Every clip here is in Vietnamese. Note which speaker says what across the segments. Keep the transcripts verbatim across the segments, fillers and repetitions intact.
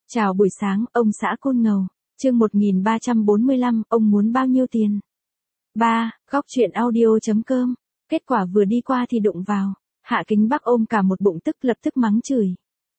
Speaker 1: Chào buổi sáng, ông xã Côn Ngầu. Chương một nghìn ba trăm bốn mươi lăm, ông muốn bao nhiêu tiền? ba. Góc truyện audio chấm com. Kết quả vừa đi qua thì đụng vào. Hạ Kính Bắc ôm cả một bụng tức, lập tức mắng chửi.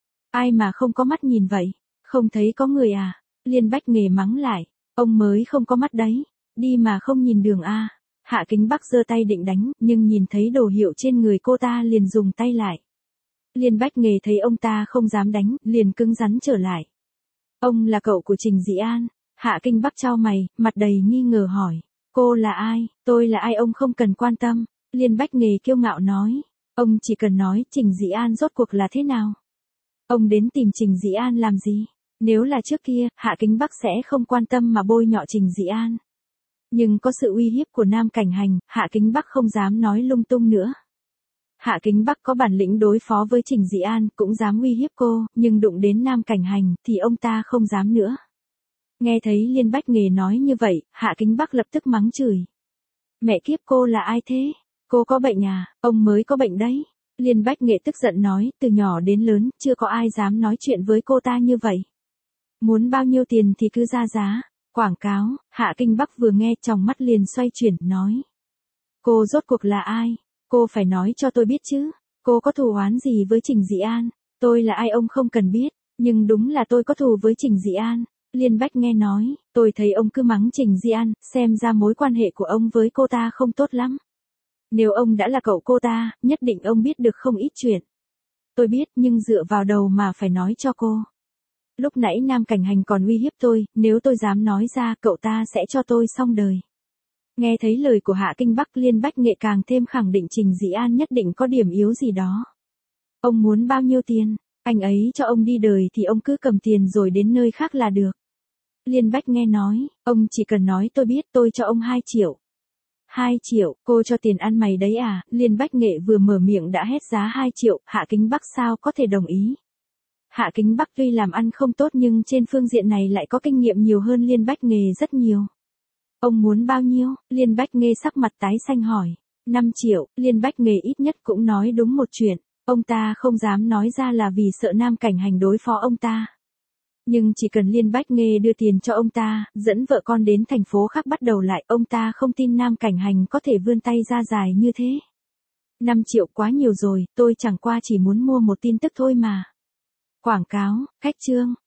Speaker 1: Ai mà không có mắt nhìn vậy? Không thấy có người à? Liên Bách Nghề mắng lại. Ông mới không có mắt đấy. Đi mà không nhìn đường a. Hạ Kính Bắc giơ tay định đánh, nhưng nhìn thấy đồ hiệu trên người cô ta liền dùng tay lại. Liên Bách Nghề thấy ông ta không dám đánh, liền cứng rắn trở lại. Ông là cậu của Trình Dĩ An. Hạ Kính Bắc chau mày, mặt đầy nghi ngờ hỏi. Cô là ai? Tôi là ai ông không cần quan tâm. Liên Bách Nghề kiêu ngạo nói. Ông chỉ cần nói Trình Dĩ An rốt cuộc là thế nào. Ông đến tìm Trình Dĩ An làm gì? Nếu là trước kia, Hạ Kính Bắc sẽ không quan tâm mà bôi nhọ Trình Dĩ An. Nhưng có sự uy hiếp của Nam Cảnh Hành, Hạ Kính Bắc không dám nói lung tung nữa. Hạ Kính Bắc có bản lĩnh đối phó với Trình Dĩ An, cũng dám uy hiếp cô, nhưng đụng đến Nam Cảnh Hành, thì ông ta không dám nữa. Nghe thấy Liên Bách Nghề nói như vậy, Hạ Kính Bắc lập tức mắng chửi. Mẹ kiếp, cô là ai thế? Cô có bệnh à? Ông mới có bệnh đấy. Liên Bách Nghệ tức giận nói, từ nhỏ đến lớn, chưa có ai dám nói chuyện với cô ta như vậy. Muốn bao nhiêu tiền thì cứ ra giá. Quảng cáo. Hạ Kính Bắc vừa nghe tròng mắt liền xoay chuyển, nói. Cô rốt cuộc là ai? Cô phải nói cho tôi biết chứ. Cô có thù oán gì với Trình Dĩ An? Tôi là ai ông không cần biết. Nhưng đúng là tôi có thù với Trình Dĩ An. Liên Bách nghe nói, tôi thấy ông cứ mắng Trình Dĩ An, xem ra mối quan hệ của ông với cô ta không tốt lắm. Nếu ông đã là cậu cô ta, nhất định ông biết được không ít chuyện. Tôi biết, nhưng dựa vào đầu mà phải nói cho cô. Lúc nãy Nam Cảnh Hành còn uy hiếp tôi, nếu tôi dám nói ra, cậu ta sẽ cho tôi xong đời. Nghe thấy lời của Hạ Kính Bắc, Liên Bách Nghệ càng thêm khẳng định Trình Dĩ An nhất định có điểm yếu gì đó. Ông muốn bao nhiêu tiền? Anh ấy cho ông đi đời thì ông cứ cầm tiền rồi đến nơi khác là được. Liên Bách nghe nói, ông chỉ cần nói tôi biết, tôi cho ông hai triệu. hai triệu, cô cho tiền ăn mày đấy à? Liên Bách Nghệ vừa mở miệng đã hét giá hai triệu, Hạ Kính Bắc sao có thể đồng ý. Hạ Kính Bắc tuy làm ăn không tốt nhưng trên phương diện này lại có kinh nghiệm nhiều hơn Liên Bách Nghề rất nhiều. Ông muốn bao nhiêu? Liên Bách Nghề sắc mặt tái xanh hỏi. năm triệu, Liên Bách Nghề ít nhất cũng nói đúng một chuyện. Ông ta không dám nói ra là vì sợ Nam Cảnh Hành đối phó ông ta. Nhưng chỉ cần Liên Bách Nghề đưa tiền cho ông ta, dẫn vợ con đến thành phố khác bắt đầu lại, ông ta không tin Nam Cảnh Hành có thể vươn tay ra dài như thế. năm triệu quá nhiều rồi, tôi chẳng qua chỉ muốn mua một tin tức thôi mà. Quảng cáo, khách trương,